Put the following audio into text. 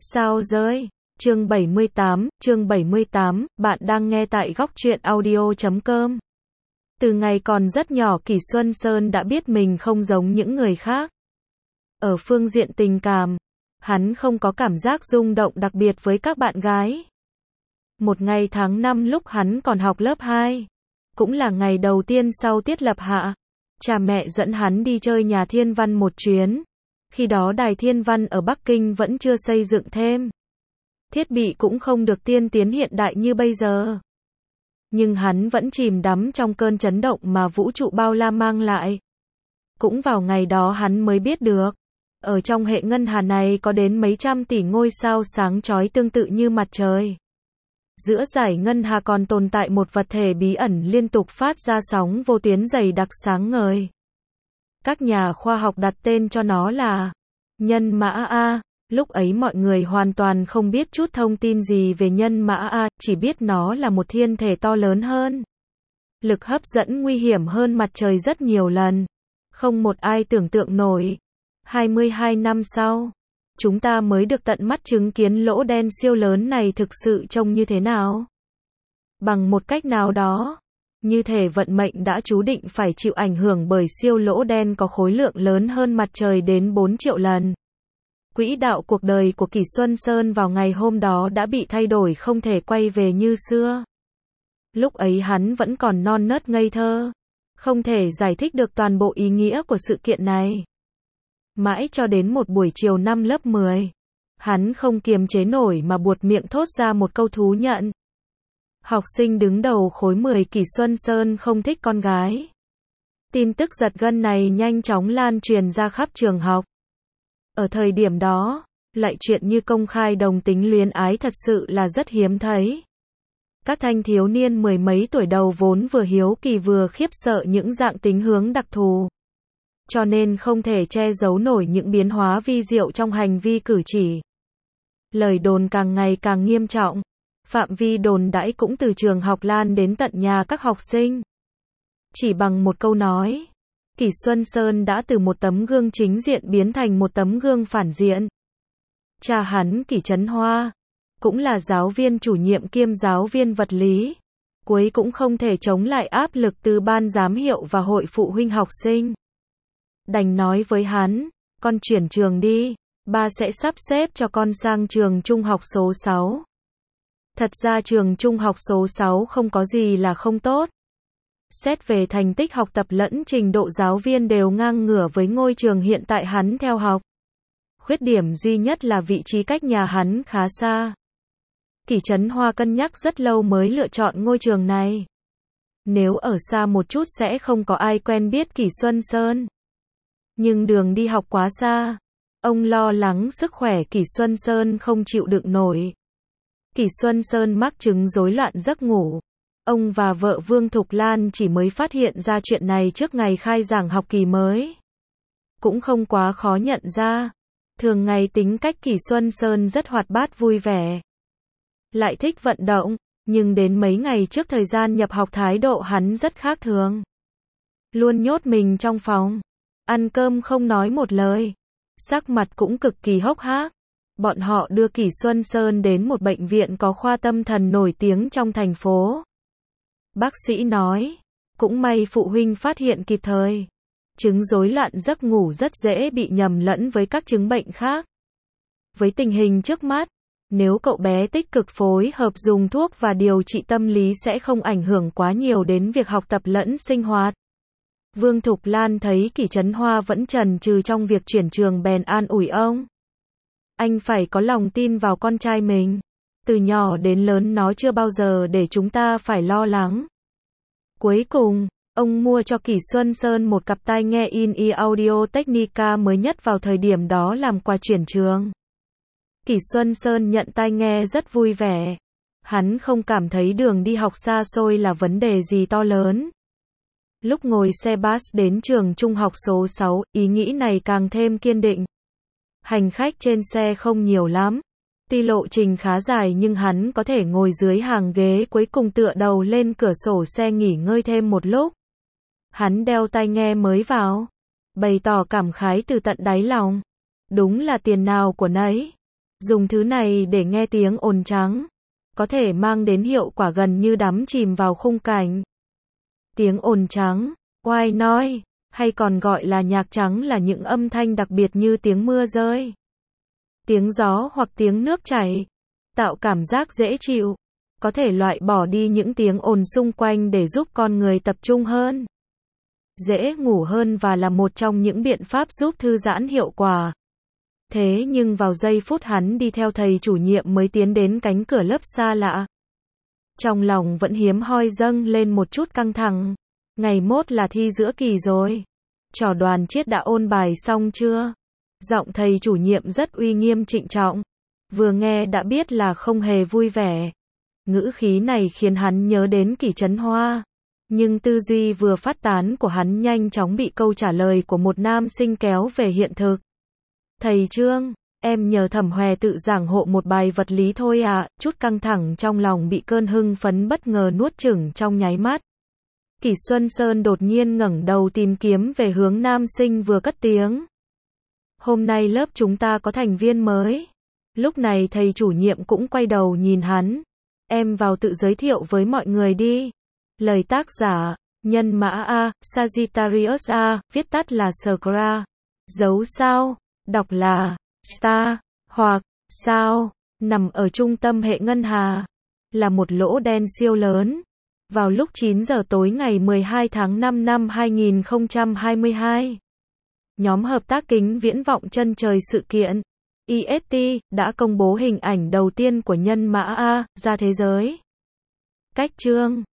Sao rơi? Chương 78, bạn đang nghe tại góc truyện audio.com. Từ ngày còn rất nhỏ Kỷ Xuân Sơn đã biết mình không giống những người khác. Ở phương diện tình cảm, hắn không có cảm giác rung động đặc biệt với các bạn gái. Một ngày tháng 5 lúc hắn còn học lớp 2, cũng là ngày đầu tiên sau tiết lập hạ, cha mẹ dẫn hắn đi chơi nhà Thiên Văn một chuyến. Khi đó đài Thiên Văn ở Bắc Kinh vẫn chưa xây dựng thêm. Thiết bị cũng không được tiên tiến hiện đại như bây giờ. Nhưng hắn vẫn chìm đắm trong cơn chấn động mà vũ trụ bao la mang lại. Cũng vào ngày đó hắn mới biết được, ở trong hệ ngân hà này có đến mấy trăm tỷ ngôi sao sáng chói tương tự như mặt trời. Giữa dải ngân hà còn tồn tại một vật thể bí ẩn liên tục phát ra sóng vô tuyến dày đặc sáng ngời. Các nhà khoa học đặt tên cho nó là nhân mã A. Lúc ấy mọi người hoàn toàn không biết chút thông tin gì về nhân mã A, chỉ biết nó là một thiên thể to lớn hơn. Lực hấp dẫn nguy hiểm hơn mặt trời rất nhiều lần. Không một ai tưởng tượng nổi. 22 năm sau, chúng ta mới được tận mắt chứng kiến lỗ đen siêu lớn này thực sự trông như thế nào. Bằng một cách nào đó, như thể vận mệnh đã chú định phải chịu ảnh hưởng bởi siêu lỗ đen có khối lượng lớn hơn mặt trời đến 4 triệu lần. Quỹ đạo cuộc đời của Kỷ Xuân Sơn vào ngày hôm đó đã bị thay đổi không thể quay về như xưa. Lúc ấy hắn vẫn còn non nớt ngây thơ, không thể giải thích được toàn bộ ý nghĩa của sự kiện này. Mãi cho đến một buổi chiều năm lớp 10, hắn không kiềm chế nổi mà buột miệng thốt ra một câu thú nhận. Học sinh đứng đầu khối 10 Kỷ Xuân Sơn không thích con gái. Tin tức giật gân này nhanh chóng lan truyền ra khắp trường học. Ở thời điểm đó, lại chuyện như công khai đồng tính luyến ái thật sự là rất hiếm thấy. Các thanh thiếu niên mười mấy tuổi đầu vốn vừa hiếu kỳ vừa khiếp sợ những dạng tính hướng đặc thù. Cho nên không thể che giấu nổi những biến hóa vi diệu trong hành vi cử chỉ. Lời đồn càng ngày càng nghiêm trọng. Phạm vi đồn đãi cũng từ trường học lan đến tận nhà các học sinh. Chỉ bằng một câu nói, Kỷ Xuân Sơn đã từ một tấm gương chính diện biến thành một tấm gương phản diện. Cha hắn Kỷ Trấn Hoa, cũng là giáo viên chủ nhiệm kiêm giáo viên vật lý, cuối cũng không thể chống lại áp lực từ ban giám hiệu và hội phụ huynh học sinh. Đành nói với hắn, con chuyển trường đi, ba sẽ sắp xếp cho con sang trường trung học số 6. Thật ra trường trung học số 6 không có gì là không tốt. Xét về thành tích học tập lẫn trình độ giáo viên đều ngang ngửa với ngôi trường hiện tại hắn theo học. Khuyết điểm duy nhất là vị trí cách nhà hắn khá xa. Kỷ Trấn Hoa cân nhắc rất lâu mới lựa chọn ngôi trường này. Nếu ở xa một chút sẽ không có ai quen biết Kỷ Xuân Sơn. Nhưng đường đi học quá xa. Ông lo lắng sức khỏe Kỷ Xuân Sơn không chịu đựng nổi. Kỷ Xuân Sơn mắc chứng rối loạn giấc ngủ. Ông và vợ Vương Thục Lan chỉ mới phát hiện ra chuyện này trước ngày khai giảng học kỳ mới. Cũng không quá khó nhận ra. Thường ngày tính cách Kỷ Xuân Sơn rất hoạt bát vui vẻ. Lại thích vận động, nhưng đến mấy ngày trước thời gian nhập học thái độ hắn rất khác thường. Luôn nhốt mình trong phòng. Ăn cơm không nói một lời. Sắc mặt cũng cực kỳ hốc hác. Bọn họ đưa Kỷ Xuân Sơn đến một bệnh viện có khoa tâm thần nổi tiếng trong thành phố. Bác sĩ nói, cũng may phụ huynh phát hiện kịp thời. Chứng rối loạn giấc ngủ rất dễ bị nhầm lẫn với các chứng bệnh khác. Với tình hình trước mắt, nếu cậu bé tích cực phối hợp dùng thuốc và điều trị tâm lý sẽ không ảnh hưởng quá nhiều đến việc học tập lẫn sinh hoạt. Vương Thục Lan thấy Kỷ Trấn Hoa vẫn chần chừ trong việc chuyển trường bèn an ủi ông. Anh phải có lòng tin vào con trai mình. Từ nhỏ đến lớn nó chưa bao giờ để chúng ta phải lo lắng. Cuối cùng, ông mua cho Kỷ Xuân Sơn một cặp tai nghe In-ear Audio Technica mới nhất vào thời điểm đó làm quà chuyển trường. Kỷ Xuân Sơn nhận tai nghe rất vui vẻ. Hắn không cảm thấy đường đi học xa xôi là vấn đề gì to lớn. Lúc ngồi xe bus đến trường trung học số 6, ý nghĩ này càng thêm kiên định. Hành khách trên xe không nhiều lắm. Tuy lộ trình khá dài nhưng hắn có thể ngồi dưới hàng ghế cuối cùng tựa đầu lên cửa sổ xe nghỉ ngơi thêm một lúc. Hắn đeo tai nghe mới vào, bày tỏ cảm khái từ tận đáy lòng. Đúng là tiền nào của nấy. Dùng thứ này để nghe tiếng ồn trắng, có thể mang đến hiệu quả gần như đắm chìm vào khung cảnh. Tiếng ồn trắng, white noise, hay còn gọi là nhạc trắng là những âm thanh đặc biệt như tiếng mưa rơi, tiếng gió hoặc tiếng nước chảy, tạo cảm giác dễ chịu, có thể loại bỏ đi những tiếng ồn xung quanh để giúp con người tập trung hơn, dễ ngủ hơn và là một trong những biện pháp giúp thư giãn hiệu quả. Thế nhưng vào giây phút hắn đi theo thầy chủ nhiệm mới tiến đến cánh cửa lớp xa lạ, trong lòng vẫn hiếm hoi dâng lên một chút căng thẳng. Ngày mốt là thi giữa kỳ rồi. Trò đoàn chiết đã ôn bài xong chưa? Giọng thầy chủ nhiệm rất uy nghiêm trịnh trọng. Vừa nghe đã biết là không hề vui vẻ. Ngữ khí này khiến hắn nhớ đến Kỷ Trấn Hoa. Nhưng tư duy vừa phát tán của hắn nhanh chóng bị câu trả lời của một nam sinh kéo về hiện thực. Thầy Trương, em nhờ Thẩm Hòe tự giảng hộ một bài vật lý thôi ạ. Chút căng thẳng trong lòng bị cơn hưng phấn bất ngờ nuốt chửng trong nháy mắt. Kỷ Xuân Sơn đột nhiên ngẩng đầu tìm kiếm về hướng nam sinh vừa cất tiếng. Hôm nay lớp chúng ta có thành viên mới. Lúc này thầy chủ nhiệm cũng quay đầu nhìn hắn. Em vào tự giới thiệu với mọi người đi. Lời tác giả, nhân mã A, Sagittarius A, viết tắt là Scra. Dấu sao, đọc là Star, hoặc sao, nằm ở trung tâm hệ ngân hà. Là một lỗ đen siêu lớn. Vào lúc 9 giờ tối ngày 12 tháng 5 năm 2022, nhóm hợp tác kính viễn vọng chân trời sự kiện IST đã công bố hình ảnh đầu tiên của nhân mã A ra thế giới. Cách chương